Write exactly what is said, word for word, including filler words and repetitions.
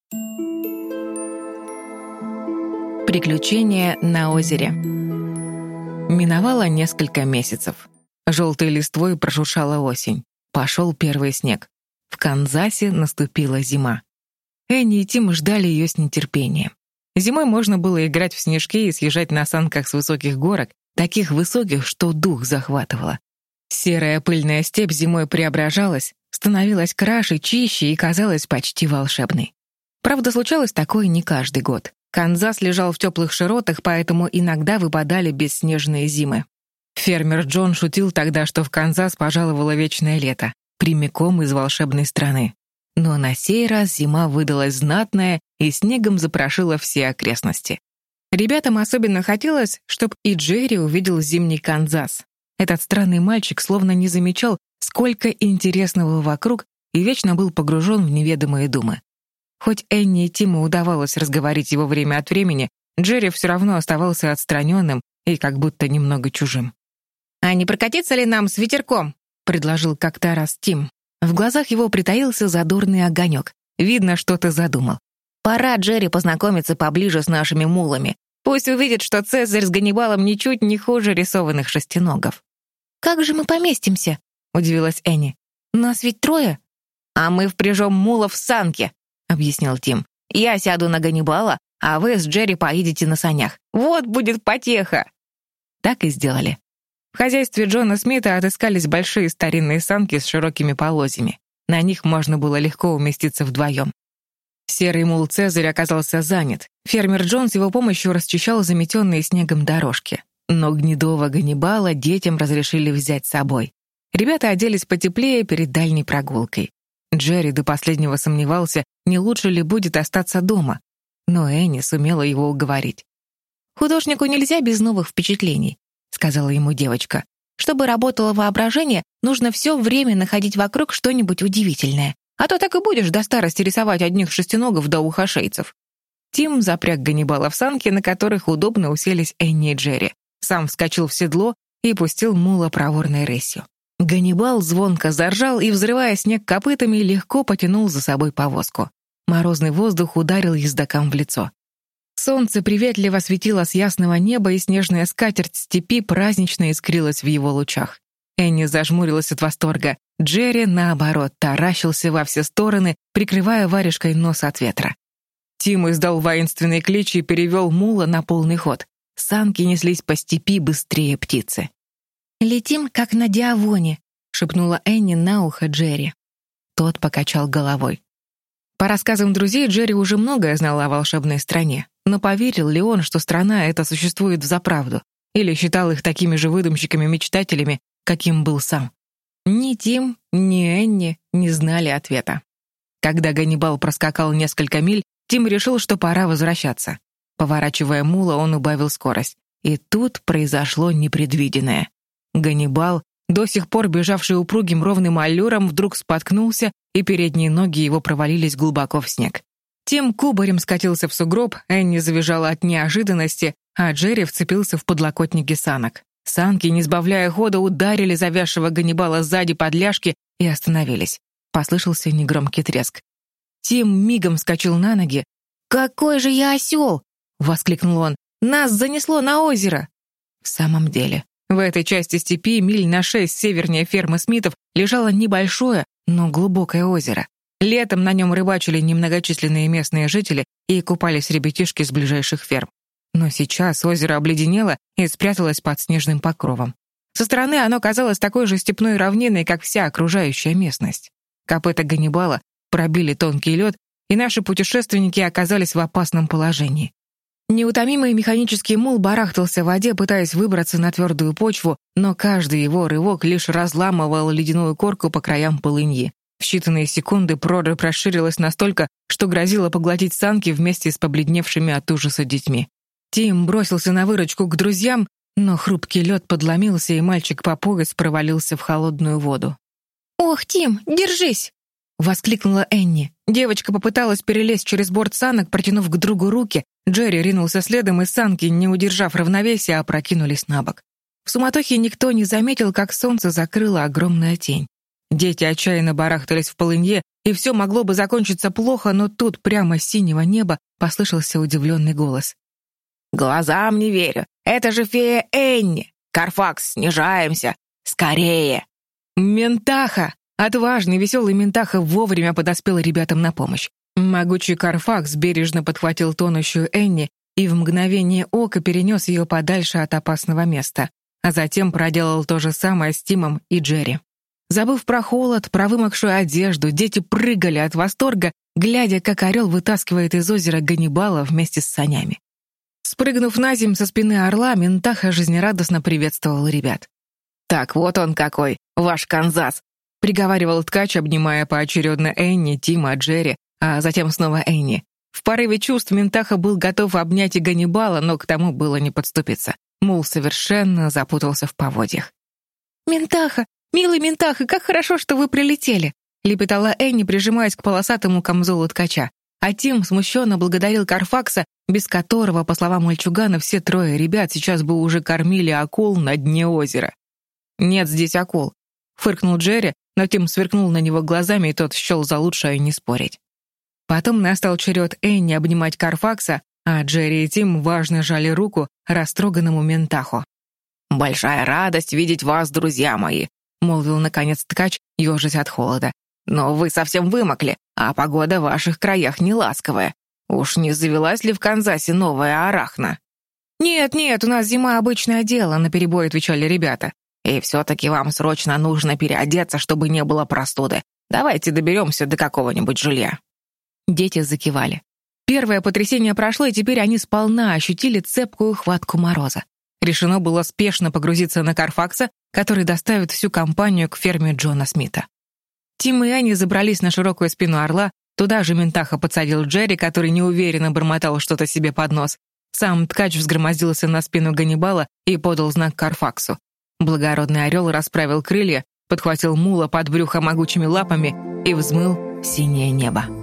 Приключения на озере. Миновало несколько месяцев. Желтой листвой прошуршала осень. Пошел первый снег. В Канзасе наступила зима. Энни и Тим ждали ее с нетерпением. Зимой можно было играть в снежки и съезжать на санках с высоких горок, таких высоких, что дух захватывало. Серая пыльная степь зимой преображалась, становилась краше, чище и казалась почти волшебной. Правда, случалось такое не каждый год. Канзас лежал в теплых широтах, поэтому иногда выпадали бесснежные зимы. Фермер Джон шутил тогда, что в Канзас пожаловало вечное лето, прямиком из волшебной страны. Но на сей раз зима выдалась знатная и снегом запорошила все окрестности. Ребятам особенно хотелось, чтобы и Джерри увидел зимний Канзас. Этот странный мальчик словно не замечал, сколько интересного вокруг, и вечно был погружен в неведомые думы. Хоть Энни и Тиму удавалось разговорить его время от времени, Джерри все равно оставался отстраненным и как будто немного чужим. «А не прокатиться ли нам с ветерком?» — предложил как-то раз Тим. В глазах его притаился задорный огонек. Видно, что-то задумал. «Пора Джерри познакомиться поближе с нашими мулами. Пусть увидит, что Цезарь с Ганнибалом ничуть не хуже рисованных шестиногов». «Как же мы поместимся?» — удивилась Энни. «Нас ведь трое». «А мы впряжем мулов в санки», — объяснил Тим. «Я сяду на Ганнибала, а вы с Джерри поедете на санях. Вот будет потеха!» Так и сделали. В хозяйстве Джона Смита отыскались большие старинные санки с широкими полозьями. На них можно было легко уместиться вдвоем. Серый мул Цезарь оказался занят. Фермер Джон с его помощью расчищал заметенные снегом дорожки. Но гнедого Ганнибала детям разрешили взять с собой. Ребята оделись потеплее перед дальней прогулкой. Джерри до последнего сомневался, не лучше ли будет остаться дома. Но Энни сумела его уговорить. «Художнику нельзя без новых впечатлений», — сказала ему девочка. «Чтобы работало воображение, нужно все время находить вокруг что-нибудь удивительное. А то так и будешь до старости рисовать одних шестиногов да ухашейцев». Тим запряг Ганнибала в санки, на которых удобно уселись Энни и Джерри. Сам вскочил в седло и пустил мула проворной рысью. Ганнибал звонко заржал и, взрывая снег копытами, легко потянул за собой повозку. Морозный воздух ударил ездокам в лицо. Солнце приветливо светило с ясного неба, и снежная скатерть степи празднично искрилась в его лучах. Энни зажмурилась от восторга. Джерри, наоборот, таращился во все стороны, прикрывая варежкой нос от ветра. Тим издал воинственный клич и перевел мула на полный ход. Санки неслись по степи быстрее птицы. «Летим, как на Диавоне», — шепнула Энни на ухо Джерри. Тот покачал головой. По рассказам друзей, Джерри уже многое знал о волшебной стране, но поверил ли он, что страна эта существует взаправду, или считал их такими же выдумщиками-мечтателями, каким был сам? Ни Тим, ни Энни не знали ответа. Когда Ганнибал проскакал несколько миль, Тим решил, что пора возвращаться. Поворачивая мула, он убавил скорость. И тут произошло непредвиденное. Ганнибал, до сих пор бежавший упругим ровным аллюром, вдруг споткнулся, и передние ноги его провалились глубоко в снег. Тим кубарем скатился в сугроб, Энни завизжала от неожиданности, а Джерри вцепился в подлокотники санок. Санки, не сбавляя хода, ударили завязшего Ганнибала сзади под ляжки и остановились. Послышался негромкий треск. Тим мигом вскочил на ноги. «Какой же я осел!» — воскликнул он. «Нас занесло на озеро!» В самом деле, в этой части степи, миль на шесть севернее фермы Смитов, лежало небольшое, но глубокое озеро. Летом на нем рыбачили немногочисленные местные жители и купались ребятишки с ближайших ферм. Но сейчас озеро обледенело и спряталось под снежным покровом. Со стороны оно казалось такой же степной равниной, как вся окружающая местность. Копыта Ганнибала пробили тонкий лед, и наши путешественники оказались в опасном положении. Неутомимый механический мул барахтался в воде, пытаясь выбраться на твердую почву, но каждый его рывок лишь разламывал ледяную корку по краям полыньи. В считанные секунды прорубь расширилась настолько, что грозило поглотить санки вместе с побледневшими от ужаса детьми. Тим бросился на выручку к друзьям, но хрупкий лед подломился, и мальчик по пояс провалился в холодную воду. «Ох, Тим, держись!» — воскликнула Энни. Девочка попыталась перелезть через борт санок, протянув к другу руки. Джерри ринулся следом, и санки, не удержав равновесия, опрокинулись на бок. В суматохе никто не заметил, как солнце закрыло огромная тень. Дети отчаянно барахтались в полынье, и все могло бы закончиться плохо, но тут прямо с синего неба послышался удивленный голос. «Глазам не верю! Это же фея Энни! Карфакс, снижаемся! Скорее!» «Ментаха!» Отважный, веселый Ментаха вовремя подоспел ребятам на помощь. Могучий Карфакс бережно подхватил тонущую Энни и в мгновение ока перенес ее подальше от опасного места, а затем проделал то же самое с Тимом и Джерри. Забыв про холод, про вымокшую одежду, дети прыгали от восторга, глядя, как орел вытаскивает из озера Ганнибала вместе с санями. Спрыгнув на землю со спины орла, Ментаха жизнерадостно приветствовал ребят. «Так вот он какой, ваш Канзас!» — приговаривал ткач, обнимая поочередно Энни, Тима, Джерри, а затем снова Энни. В порыве чувств Ментаха был готов обнять и Ганнибала, но к тому было не подступиться. Мул совершенно запутался в поводьях. «Ментаха! Милый Ментаха, как хорошо, что вы прилетели!» — лепетала Энни, прижимаясь к полосатому камзолу ткача. А Тим смущенно благодарил Карфакса, без которого, по словам мальчугана, все трое ребят сейчас бы уже кормили акул на дне озера. «Нет здесь акул», — фыркнул Джерри, но Тим сверкнул на него глазами, и тот счел за лучшее не спорить. Потом настал черед Энни обнимать Карфакса, а Джерри и Тим важно жали руку растроганному Ментаху. «Большая радость видеть вас, друзья мои», — молвил наконец ткач, ежась от холода. «Но вы совсем вымокли, а погода в ваших краях не ласковая. Уж не завелась ли в Канзасе новая арахна?» «Нет, нет, у нас зима — обычное дело», — наперебой отвечали ребята. «И все-таки вам срочно нужно переодеться, чтобы не было простуды. Давайте доберемся до какого-нибудь жилья». Дети закивали. Первое потрясение прошло, и теперь они сполна ощутили цепкую хватку мороза. Решено было спешно погрузиться на Карфакса, который доставит всю компанию к ферме Джона Смита. Тим и Энни забрались на широкую спину орла, туда же Ментаха подсадил Джерри, который неуверенно бормотал что-то себе под нос. Сам ткач взгромоздился на спину Ганнибала и подал знак Карфаксу. Благородный орел расправил крылья, подхватил мула под брюхо могучими лапами и взмыл в синее небо.